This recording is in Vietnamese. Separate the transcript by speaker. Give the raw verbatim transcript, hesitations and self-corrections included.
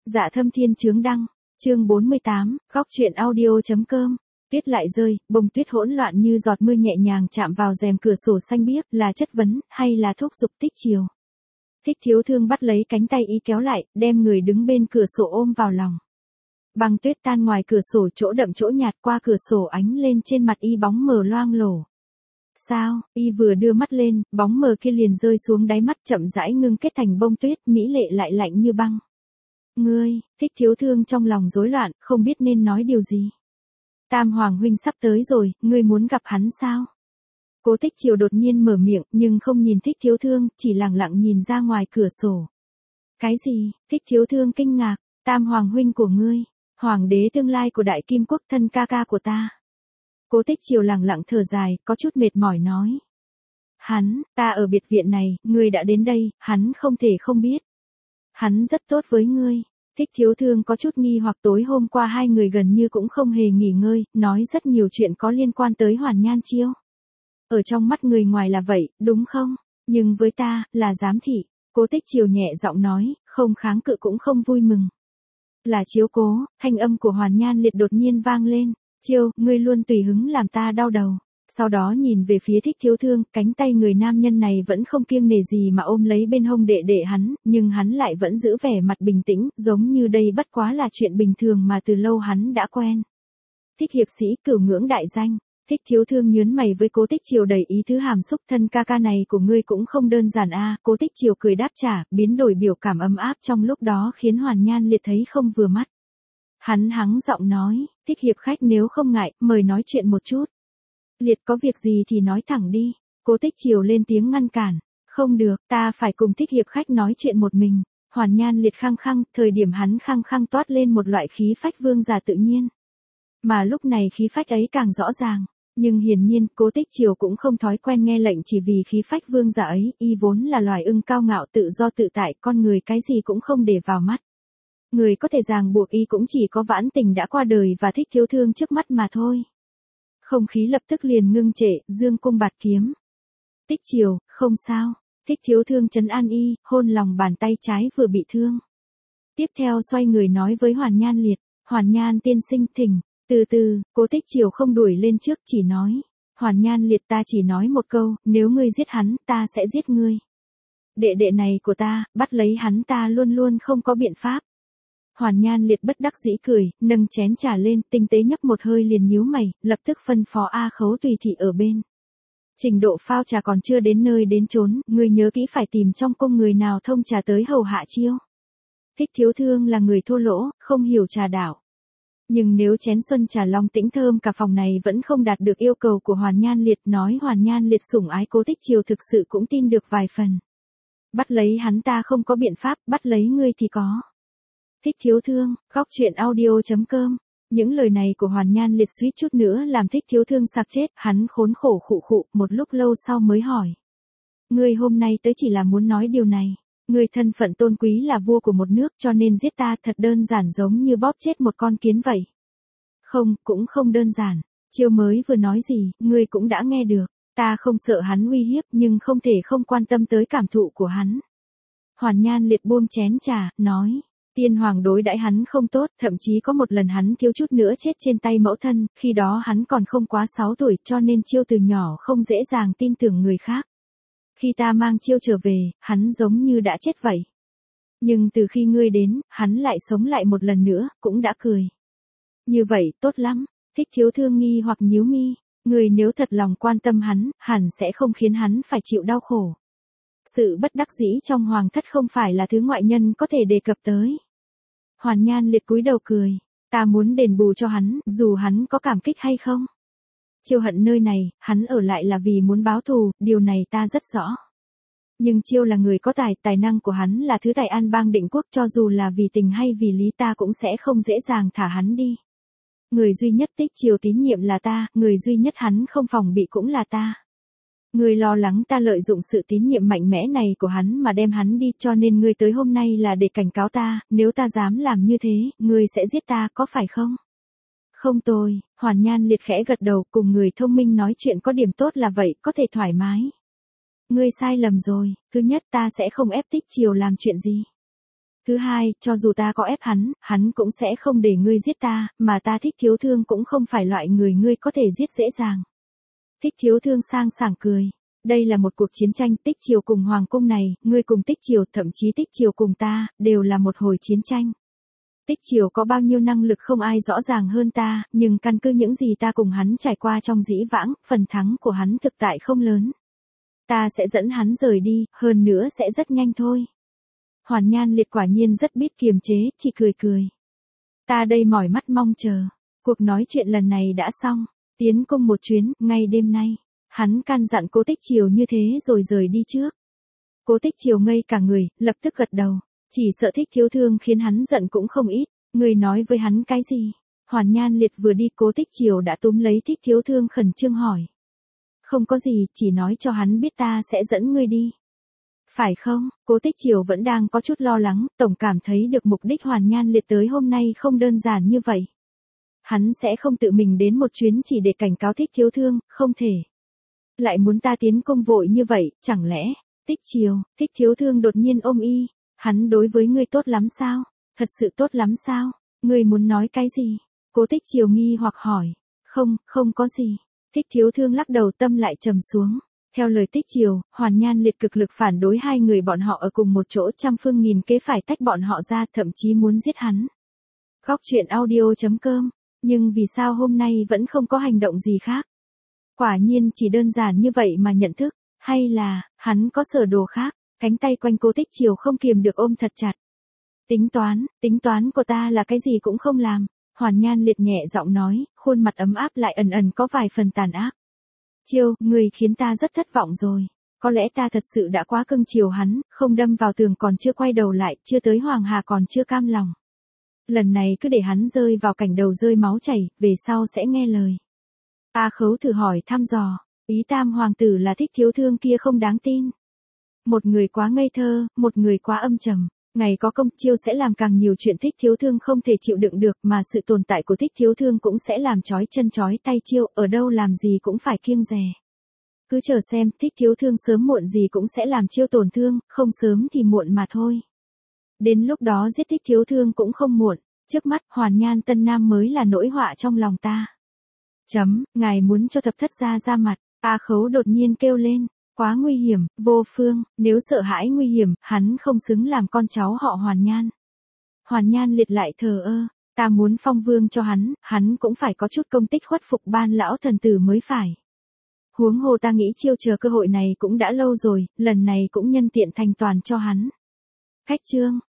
Speaker 1: Dạ Thâm Thiên Chướng Đăng, chương bốn mươi tám, góc truyện audio.com. Tuyết lại rơi, bông tuyết hỗn loạn như giọt mưa nhẹ nhàng chạm vào rèm cửa sổ xanh biếc, là chất vấn, hay là thúc giục Tích Chiều. Thích Thiếu Thương bắt lấy cánh tay y kéo lại, đem người đứng bên cửa sổ ôm vào lòng. Băng tuyết tan ngoài cửa sổ, chỗ đậm chỗ nhạt, qua cửa sổ ánh lên trên mặt y bóng mờ loang lổ. Sao, y vừa đưa mắt lên, bóng mờ kia liền rơi xuống đáy mắt, chậm rãi ngưng kết thành bông tuyết, mỹ lệ lại lạnh như băng. Ngươi, Thích Thiếu Thương trong lòng rối loạn, không biết nên nói điều gì. Tam Hoàng huynh sắp tới rồi, ngươi muốn gặp hắn sao? Cố Tích Chiều đột nhiên mở miệng, nhưng không nhìn Thích Thiếu Thương, chỉ lặng lặng nhìn ra ngoài cửa sổ. Cái gì? Thích Thiếu Thương kinh ngạc. Tam Hoàng huynh của ngươi, Hoàng đế tương lai của Đại Kim Quốc, thân ca ca của ta. Cố Tích Chiều lặng lặng thở dài, có chút mệt mỏi nói. Hắn, ta ở biệt viện này, ngươi đã đến đây, hắn không thể không biết. Hắn rất tốt với ngươi. Thích Thiếu Thương có chút nghi hoặc, tối hôm qua hai người gần như cũng không hề nghỉ ngơi, nói rất nhiều chuyện có liên quan tới Hoàn Nhan Chiêu. Ở trong mắt người ngoài là vậy, đúng không? Nhưng với ta, là giám thị. Cố Tích Chiều nhẹ giọng nói, không kháng cự cũng không vui mừng. Là chiếu cố, thanh âm của Hoàn Nhan Liệt đột nhiên vang lên. Chiêu, ngươi luôn tùy hứng làm ta đau đầu. Sau đó nhìn về phía Thích Thiếu Thương, cánh tay người nam nhân này vẫn không kiêng nể gì mà ôm lấy bên hông đệ đệ hắn, nhưng hắn lại vẫn giữ vẻ mặt bình tĩnh, giống như đây bất quá là chuyện bình thường mà từ lâu hắn đã quen. Thích hiệp sĩ cửu ngưỡng đại danh. Thích Thiếu Thương nhớn mày với Cố Tích Chiều đầy ý tứ hàm xúc, thân ca ca này của ngươi cũng không đơn giản a. Cố Tích Chiều cười đáp trả, biến đổi biểu cảm ấm áp trong lúc đó khiến Hoàn Nhan Liệt thấy không vừa mắt. Hắn hắng giọng nói, Thích hiệp khách nếu không ngại, mời nói chuyện một chút. Liệt có việc gì thì nói thẳng đi. Cố Tích Chiều lên tiếng ngăn cản. Không được, ta phải cùng Thích hiệp khách nói chuyện một mình. Hoàn Nhan Liệt khăng khăng, thời điểm hắn khăng khăng toát lên một loại khí phách vương giả tự nhiên. Mà lúc này khí phách ấy càng rõ ràng. Nhưng hiển nhiên, Cố Tích Chiều cũng không thói quen nghe lệnh chỉ vì khí phách vương giả ấy, y vốn là loài ưng cao ngạo tự do tự tại, con người cái gì cũng không để vào mắt. Người có thể ràng buộc y cũng chỉ có Vãn Tình đã qua đời và Thích Thiếu Thương trước mắt mà thôi. Không khí lập tức liền ngưng trệ, dương cung bạt kiếm. Tích Chiều, không sao. Thích Thiếu Thương trấn an y, hôn lòng bàn tay trái vừa bị thương. Tiếp theo xoay người nói với Hoàn Nhan Liệt, Hoàn Nhan tiên sinh thỉnh. Từ từ, Cố Tích Chiều không đuổi lên trước, chỉ nói. Hoàn Nhan Liệt, ta chỉ nói một câu, nếu ngươi giết hắn, ta sẽ giết ngươi. Đệ đệ này của ta, bắt lấy hắn ta luôn luôn không có biện pháp. Hoàn Nhan Liệt bất đắc dĩ cười, nâng chén trà lên, tinh tế nhấp một hơi liền nhíu mày, lập tức phân phó A Khấu tùy thị ở bên. Trình độ phao trà còn chưa đến nơi đến chốn, ngươi nhớ kỹ phải tìm trong cung người nào thông trà tới hầu hạ Chiêu. Thích Thiếu Thương là người thô lỗ, không hiểu trà đạo. Nhưng nếu chén xuân trà long tĩnh thơm cả phòng này vẫn không đạt được yêu cầu của Hoàn Nhan Liệt, nói Hoàn Nhan Liệt sủng ái Cố Tích Chiều thực sự cũng tin được vài phần. Bắt lấy hắn ta không có biện pháp, bắt lấy ngươi thì có. Thích Thiếu Thương, góc truyện audio.com. Những lời này của Hoàn Nhan Liệt suýt chút nữa làm Thích Thiếu Thương sặc chết, hắn khốn khổ khụ khụ, một lúc lâu sau mới hỏi. Ngươi hôm nay tới chỉ là muốn nói điều này. Ngươi thân phận tôn quý là vua của một nước cho nên giết ta thật đơn giản giống như bóp chết một con kiến vậy. Không, cũng không đơn giản. Chiêu mới vừa nói gì, ngươi cũng đã nghe được. Ta không sợ hắn uy hiếp nhưng không thể không quan tâm tới cảm thụ của hắn. Hoàn Nhan Liệt buông chén trà, nói. Tiên hoàng đối đãi hắn không tốt, thậm chí có một lần hắn thiếu chút nữa chết trên tay mẫu thân, khi đó hắn còn không quá sáu tuổi cho nên Chiêu từ nhỏ không dễ dàng tin tưởng người khác. Khi ta mang Chiêu trở về, hắn giống như đã chết vậy. Nhưng từ khi ngươi đến, hắn lại sống lại một lần nữa, cũng đã cười. Như vậy, tốt lắm. Thích Thiếu Thương nghi hoặc nhíu mi. Ngươi nếu thật lòng quan tâm hắn, hẳn sẽ không khiến hắn phải chịu đau khổ. Sự bất đắc dĩ trong hoàng thất không phải là thứ ngoại nhân có thể đề cập tới. Hoàn Nhan Liệt cúi đầu cười. Ta muốn đền bù cho hắn, dù hắn có cảm kích hay không. Chiêu hận nơi này, hắn ở lại là vì muốn báo thù, điều này ta rất rõ. Nhưng Chiêu là người có tài, tài năng của hắn là thứ tài an bang định quốc, cho dù là vì tình hay vì lý ta cũng sẽ không dễ dàng thả hắn đi. Người duy nhất Tích Chiều tín nhiệm là ta, người duy nhất hắn không phòng bị cũng là ta. Ngươi lo lắng ta lợi dụng sự tín nhiệm mạnh mẽ này của hắn mà đem hắn đi, cho nên ngươi tới hôm nay là để cảnh cáo ta, nếu ta dám làm như thế, ngươi sẽ giết ta có phải không? Không tôi, Hoàn Nhan Liệt khẽ gật đầu, cùng người thông minh nói chuyện có điểm tốt là vậy, có thể thoải mái. Ngươi sai lầm rồi, thứ nhất ta sẽ không ép Tích Chiều làm chuyện gì. Thứ hai, cho dù ta có ép hắn, hắn cũng sẽ không để ngươi giết ta, mà ta Thích Thiếu Thương cũng không phải loại người ngươi có thể giết dễ dàng. Thích Thiếu Thương sang sảng cười. Đây là một cuộc chiến tranh, Tích Triều cùng Hoàng cung này, ngươi cùng Tích Triều, thậm chí Tích Triều cùng ta, đều là một hồi chiến tranh. Tích Triều có bao nhiêu năng lực không ai rõ ràng hơn ta, nhưng căn cứ những gì ta cùng hắn trải qua trong dĩ vãng, phần thắng của hắn thực tại không lớn. Ta sẽ dẫn hắn rời đi, hơn nữa sẽ rất nhanh thôi. Hoàn Nhan Liệt quả nhiên rất biết kiềm chế, chỉ cười cười. Ta đây mỏi mắt mong chờ. Cuộc nói chuyện lần này đã xong. Tiến cung một chuyến, ngay đêm nay. Hắn can dặn Cố Tích Triều như thế rồi rời đi trước. Cố Tích Triều ngây cả người, lập tức gật đầu. Chỉ sợ Thích Thiếu Thương khiến hắn giận cũng không ít. Người nói với hắn cái gì? Hoàn Nhan Liệt vừa đi, Cố Tích Triều đã túm lấy Thích Thiếu Thương khẩn trương hỏi. Không có gì, chỉ nói cho hắn biết ta sẽ dẫn ngươi đi. Phải không? Cố Tích Triều vẫn đang có chút lo lắng, tổng cảm thấy được mục đích Hoàn Nhan Liệt tới hôm nay không đơn giản như vậy. Hắn sẽ không tự mình đến một chuyến chỉ để cảnh cáo Thích Thiếu Thương, không thể. Lại muốn ta tiến công vội như vậy, chẳng lẽ? Tích Triều, Thích Thiếu Thương đột nhiên ôm y. Hắn đối với ngươi tốt lắm sao? Thật sự tốt lắm sao? Ngươi muốn nói cái gì? Cố Tích Triều nghi hoặc hỏi. Không, không có gì. Thích Thiếu Thương lắc đầu, tâm lại trầm xuống. Theo lời Tích Triều, Hoàn Nhan Liệt cực lực phản đối hai người bọn họ ở cùng một chỗ, trăm phương nghìn kế phải tách bọn họ ra, thậm chí muốn giết hắn. Góc truyện audio chấm com. Nhưng vì sao hôm nay vẫn không có hành động gì khác? Quả nhiên chỉ đơn giản như vậy mà nhận thức, hay là, hắn có sở đồ khác? Cánh tay quanh Cố Tích Triều không kiềm được ôm thật chặt. Tính toán, tính toán của ta là cái gì cũng không làm. Hoàn Nhan Liệt nhẹ giọng nói, khuôn mặt ấm áp lại ẩn ẩn có vài phần tàn ác. Chiêu, người khiến ta rất thất vọng rồi. Có lẽ ta thật sự đã quá cưng chiều hắn, không đâm vào tường còn chưa quay đầu lại, chưa tới Hoàng Hà còn chưa cam lòng. Lần này cứ để hắn rơi vào cảnh đầu rơi máu chảy, về sau sẽ nghe lời. A Khấu thử hỏi thăm dò, ý Tam hoàng tử là Thích Thiếu Thương kia không đáng tin. Một người quá ngây thơ, một người quá âm trầm. Ngày có công, Chiêu sẽ làm càng nhiều chuyện Thích Thiếu Thương không thể chịu đựng được, mà sự tồn tại của Thích Thiếu Thương cũng sẽ làm trói chân trói tay Chiêu, ở đâu làm gì cũng phải kiêng dè. Cứ chờ xem, Thích Thiếu Thương sớm muộn gì cũng sẽ làm Chiêu tổn thương, không sớm thì muộn mà thôi. Đến lúc đó giết Thích Thiếu Thương cũng không muộn, trước mắt Hoàn Nhan Tân Nam mới là nỗi họa trong lòng ta. Chấm, ngài muốn cho Thập Thất gia ra mặt. A Khấu đột nhiên kêu lên. Quá nguy hiểm, vô phương, nếu sợ hãi nguy hiểm, hắn không xứng làm con cháu họ Hoàn Nhan. Hoàn Nhan Liệt lại thờ ơ, ta muốn phong vương cho hắn, hắn cũng phải có chút công tích khuất phục ban lão thần tử mới phải. Huống hồ ta nghĩ Chiêu chờ cơ hội này cũng đã lâu rồi, lần này cũng nhân tiện thành toàn cho hắn. Cách chương.